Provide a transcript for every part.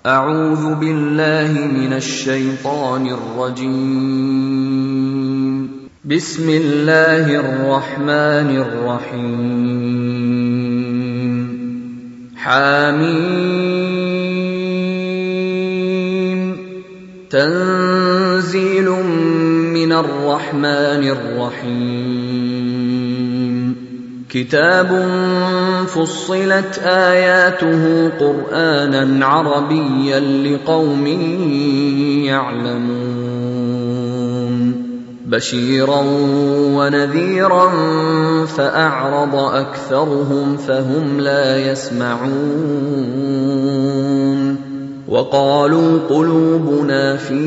أعوذ بالله من الشيطان الرجيم. بسم الله الرحمن الرحيم. حميم. تنزيل من الرحمن الرحيم. كتاب فصلت آياته قرآنا عربيا لقوم يعلمون. بشيرا ونذيرا فأعرض أكثرهم فهم لا يسمعون. وقالوا قلوبنا في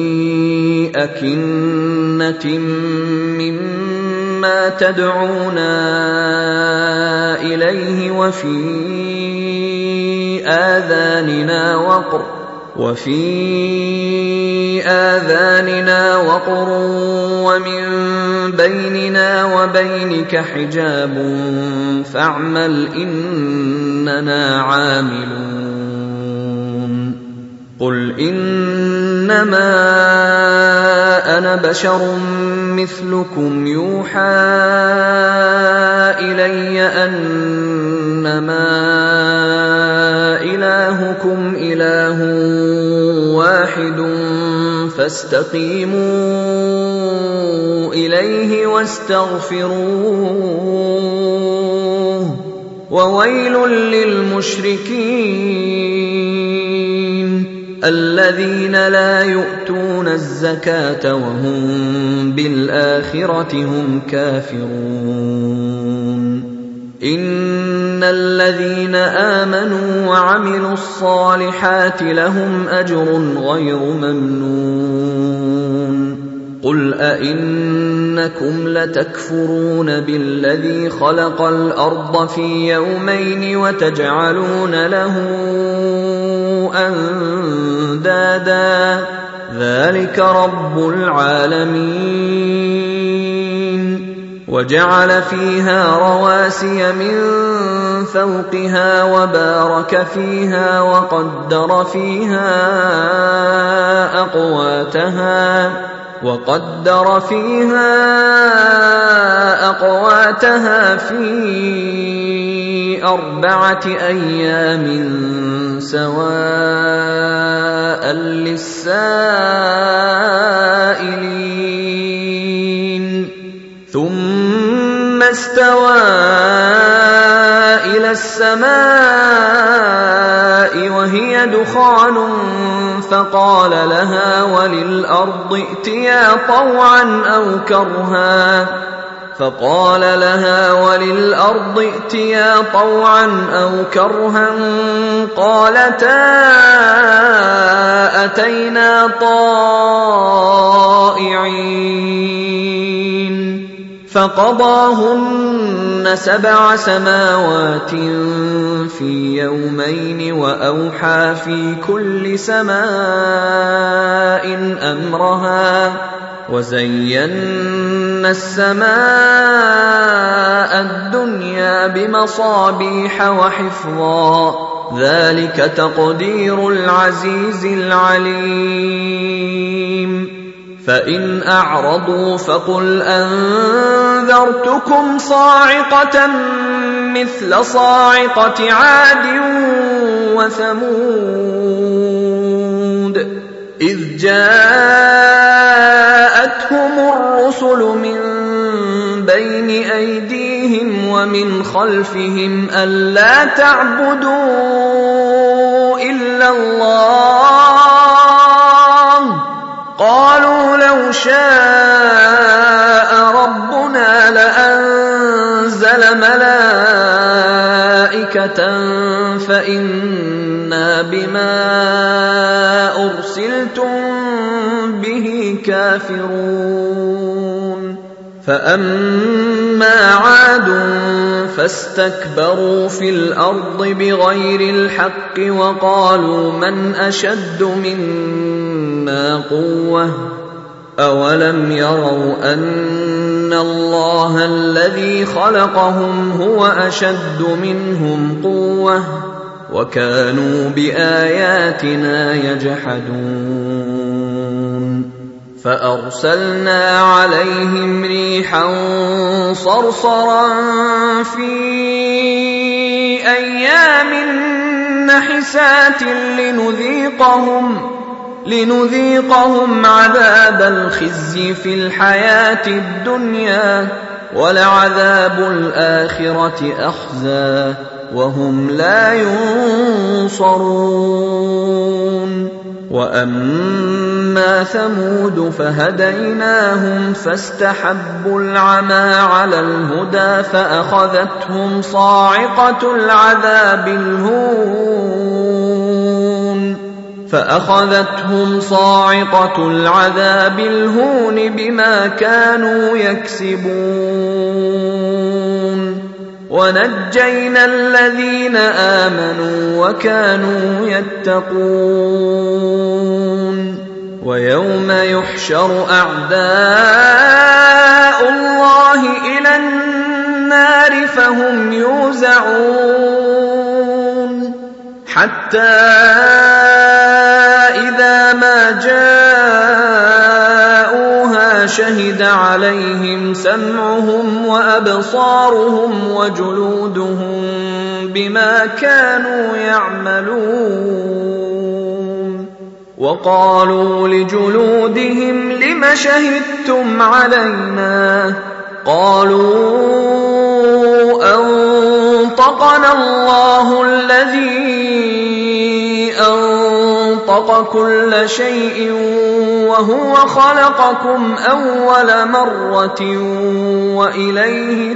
أكنة مما تدعونا إليه وفي آذاننا وقر ومن بيننا وبينك حجاب فاعمل إننا عاملون. قل إنما أنا بشر مثلكم يوحى إلي أنما إلهكم إله واحد فاستقيموا إليه واستغفروه وويل للمشركين الذين لا يؤتون الزكاة وهم بالآخرة هم كافرون. إن الذين آمنوا وعملوا الصالحات لهم أجر غير ممنون. قل أئنكم لتكفرون بالذي خلق الأرض في يومين وتجعلون له أندادا ذلك رب العالمين. وجعل فيها رواسي من فوقها وبارك فيها وقدر فيها أقواتها في 4 أيام سواء للسائلين. ثم استوى إلى السماء وهي دخان فقال لها وللأرض ائتيا طوعا أو كرها قالتا أتينا طائعين. فقضاهن 7 سماوات في يومين وأوحى في كل سماء أمرها وزينا السماء الدنيا بمصابيح وحفظا ذلك تقدير العزيز العليم. فإن أعرضوا فقل أنذرتكم صاعقة مثل صاعقة عاد وثمود إذ جاءتهم الرسل من بين أيديهم ومن خلفهم ألا تعبدوا إلا الله قالوا لو شاء ربنا لأنزل ملائكة فإنا بما أرسلتم به كافرون. فأما عاد فاستكبروا في الأرض بغير الحق وقالوا من أشد منا قوة أولم يروا أن الله الذي خلقهم هو أشد منهم قوة وكانوا بآياتنا يجحدون فأرسلنا عليهم ريحا صرصرا في أيام نحسات لنذيقهم عذاب الخزي في الحياة الدنيا ولعذاب الآخرة أخزى وهم لا ينصرون وأما ثمود فهديناهم فاستحبوا العمى على الهدى فأخذتهم صاعقة العذاب الهون بما كانوا يكسبون ونجينا الذين آمنوا وكانوا يتقون ويوم يحشر أعداء الله إلى النار فهم يوزعون حتى إذا ما جاءوها شهد عليهم سمعهم وأبصارهم وجلودهم بما كانوا يعملون وقالوا لجلودهم لم شهدتم علينا قالوا أنطقنا الله الذي أنطق كل شيء وهو خلقكم أول مرة وإليه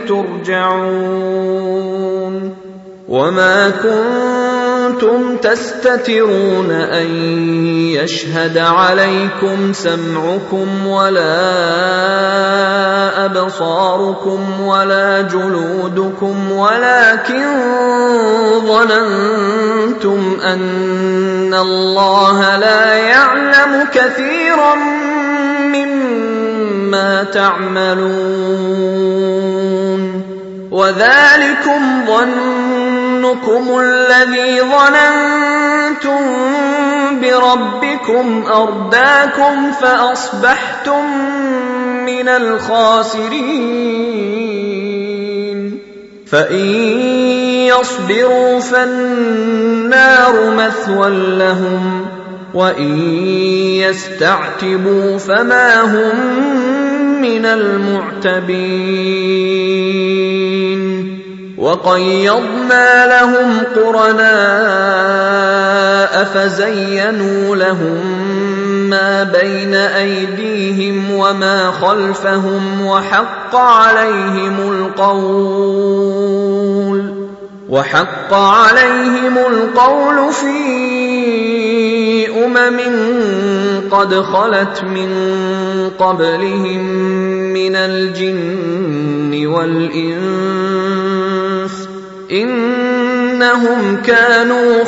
ترجعون وما كنتم تستترون أن يشهد عليكم سمعكم ولا أبصاركم ولا جلودكم ولكن ظننتم أن الله لا يعلم كثيرا مما تعملون وذلكم ظنكم الذي ظننتم بربكم أرداكم فأصبحتم من الخاسرين فإن يصبروا فالنار مثوى لهم وإن يستعتبوا فما هم من المعتبين وقيضنا لهم قرناء فزينوا لهم ما بين أيديهم وما خلفهم وحق عليهم القول في قد خلت من قبلهم من الجن والإنس إنهم كانوا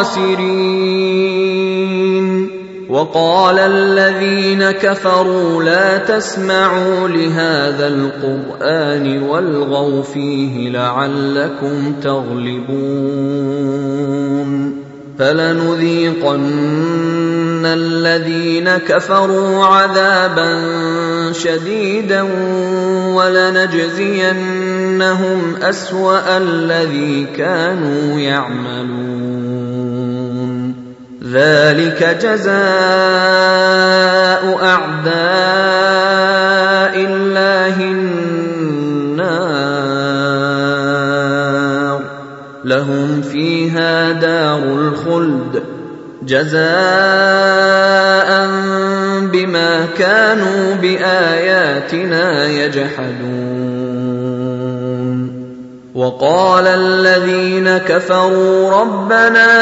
خاسرين وقال الذين كفروا لا تسمعوا لهذا القرآن والغوا فيه لعلكم تغلبون فلنذيقن الذين كفروا عذابا شديدا ولنجزينهم أسوأ الذي كانوا يعملون ذلك جزاء أعداء الله النار لهم فيها دار الخلد جزاء بما كانوا بآياتنا يجحدون وقال الذين كفروا ربنا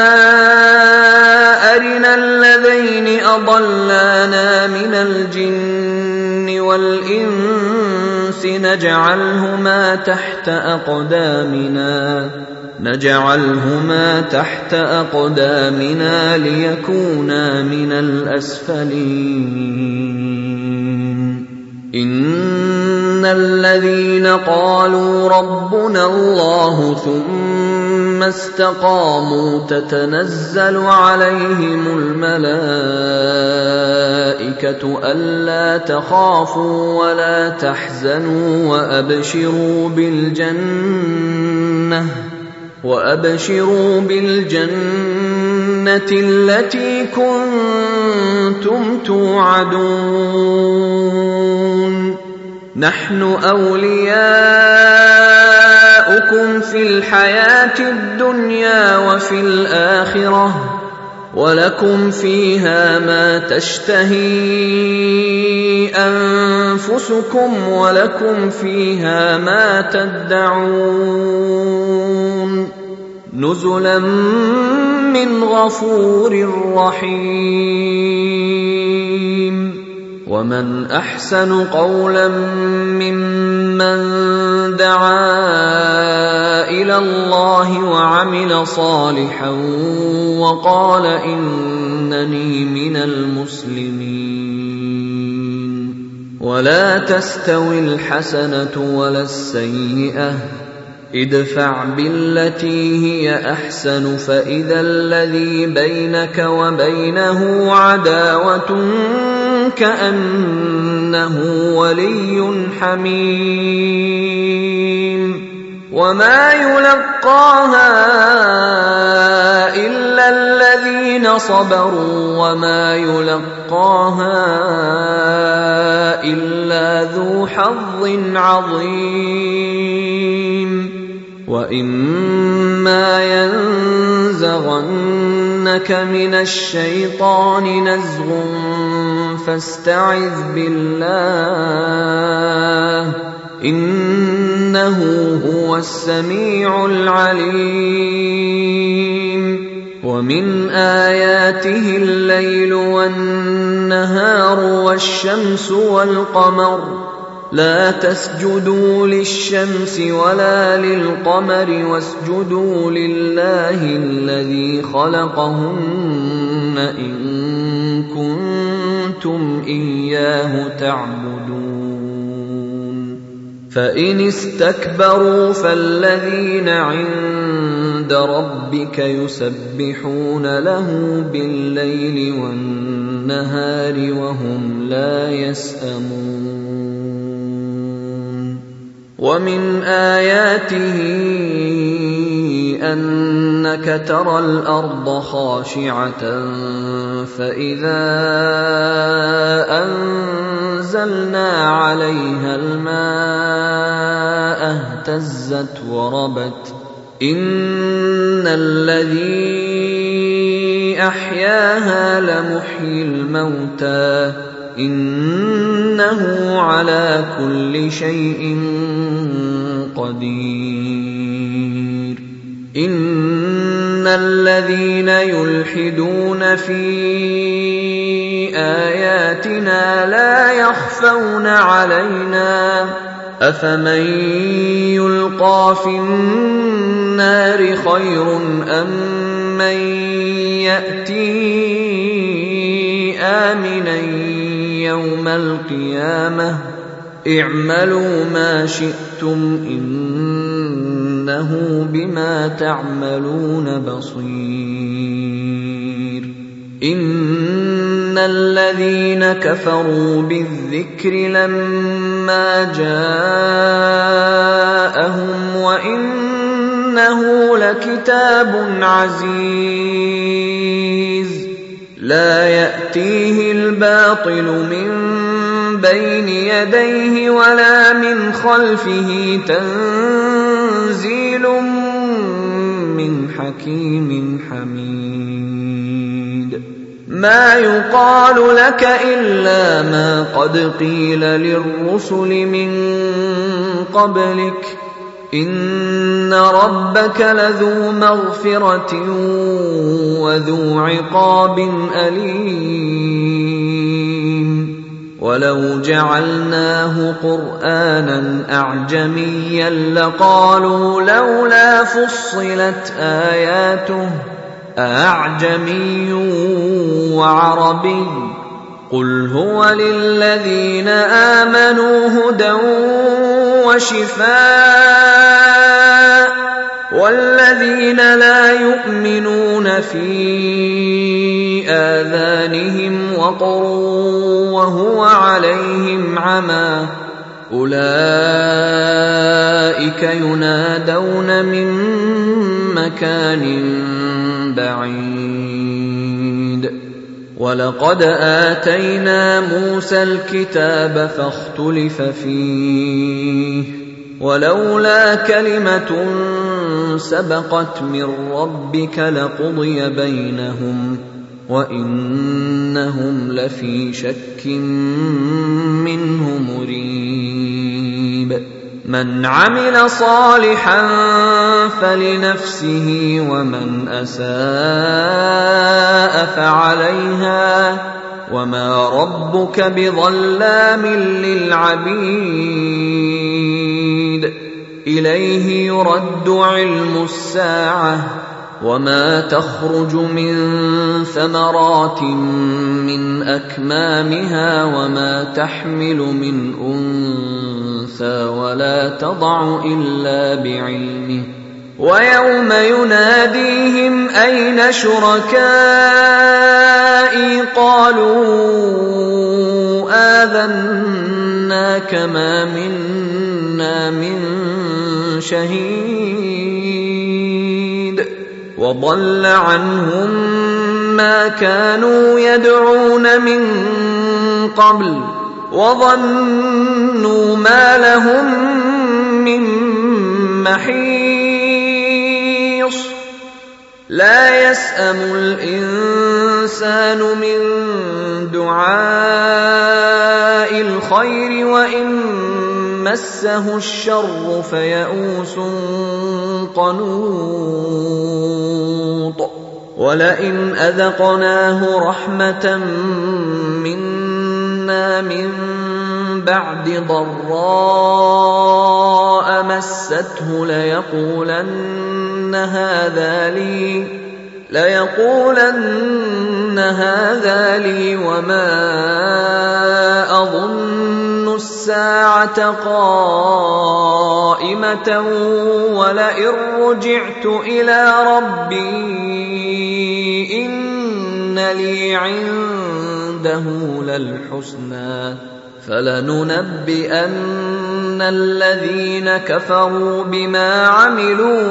أرنا الذين أضلانا من الجن والإنس نجعلهما تحت أقدامنا ليكونا من الأسفلين إن الذين قالوا ربنا الله ثم استقاموا تتنزل عليهم الملائكة ألا تخافوا ولا تحزنوا وأبشروا بالجنة التي كنتم توعدون نحن أولياؤكم في الحياة الدنيا وفي الآخرة ولكم فيها ما تشتهي أنفسكم ولكم فيها ما تدعون نزلا من غفور رحيم ومن أحسن قولا ممن دعا إلى الله وعمل صالحا وقال إنني من المسلمين ولا تستوي الحسنة ولا السيئة ادفع بالتي هي أحسن فإذا الذي بينك وبينه عداوة كأنه ولي حميم وما يلقاها إلا الذين صبروا وما يلقاها إلا ذو حظ عظيم وإما ينزغنك من الشيطان نزغ فاستعذ بالله إنه هو السميع العليم ومن آياته الليل والنهار والشمس والقمر لا تسجدوا للشمس ولا للقمر واسجدوا لله الذي خلقهن إن كنتم إياه تعبدون فإن استكبروا فالذين عند ربك يسبحون له بالليل والنهار وهم لا يسأمون ومن آياته أنك ترى الأرض خاشعة فإذا أنزلنا عليها الماء اهتزت وربت إن الذي أحياها لمحيي الموتى إنه على كل شيء قدير إن الذين يلحدون في آياتنا لا يخفون علينا أفمن يلقى في النار خير أم من يأتي آمنا يوم القيامة اعملوا ما شئتم إنه بما تعملون بصير إن الذين كفروا بالذكر لما جاءهم وإنه لكتاب عزيز لا يأتيه الباطل من بين يديه ولا من خلفه تنزيل من حكيم حميد ما يقال لك إلا ما قد قيل للرسل من قبلك إن ربك لذو مغفرة وذو عقاب أليم ولو جعلناه قرآنا أعجميا لقالوا لولا فصلت آياته أعجمي وعربي قل هو للذين آمنوا هدى وشفاء والذين لا يؤمنون في آذانهم وقر وهو عليهم عمى أولئك ينادون من مكان بعيد ولقد آتينا موسى الكتاب فاختلف فيه ولولا كلمة سبقت من ربك لقضي بينهم وإنهم لفي شك منه مريب من عمل صالحا فلنفسه ومن أساء فعليها وما ربك بظلام للعبيد إليه يرد علم الساعة وما تخرج من ثمرات من أكمامها وما تحمل من أنثى ولا تضع إلا بعلمه ويوم يناديهم أين شركائي قالوا آذناك ما منا من شهيد وضل عنهم ما كانوا يدعون من قبل وظنوا ما لهم من محيص لا يسأم الإنسان من دعاء الخير وإن مسه الشر فيئوس قنوط ولئن أذقناه رحمة منا من بعد ضراء مسته ليقولن هذا لي وما أظن الساعة قائمة ولئن رجعت إلى ربي إن لي عنده للحسنى فلننبئن الذين كفروا بما عملوا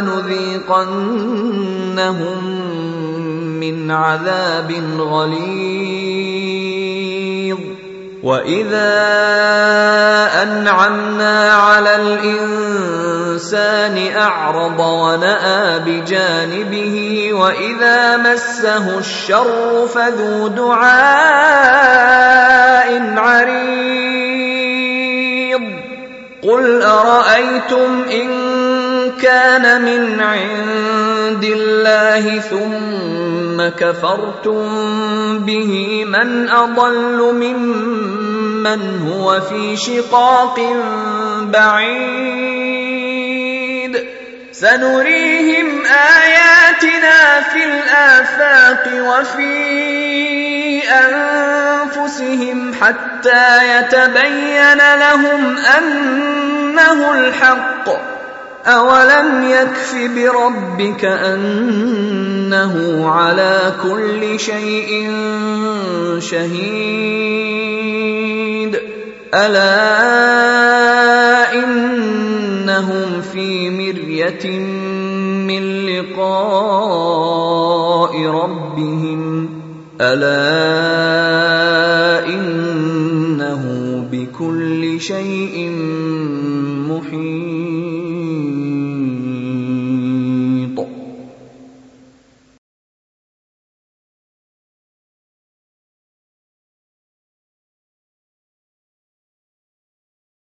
ولنذيقنهم من عذاب غليظ وإذا أنعمنا على الإنسان أعرض ونأى بجانبه وإذا مسه الشر فذو دعاء عريض قل أرأيتم إن كان من عند الله ثم كفرتم به من أضل ممن هو في شقاق بعيد سنريهم آياتنا في الآفاق وفي أنفسهم حتى يتبين لهم أنه الحق أولم يكف بربك أنه على كل شيء شهيد ألا إنهم في مرية من لقاء ربهم ألا إنه بكل شيء محيط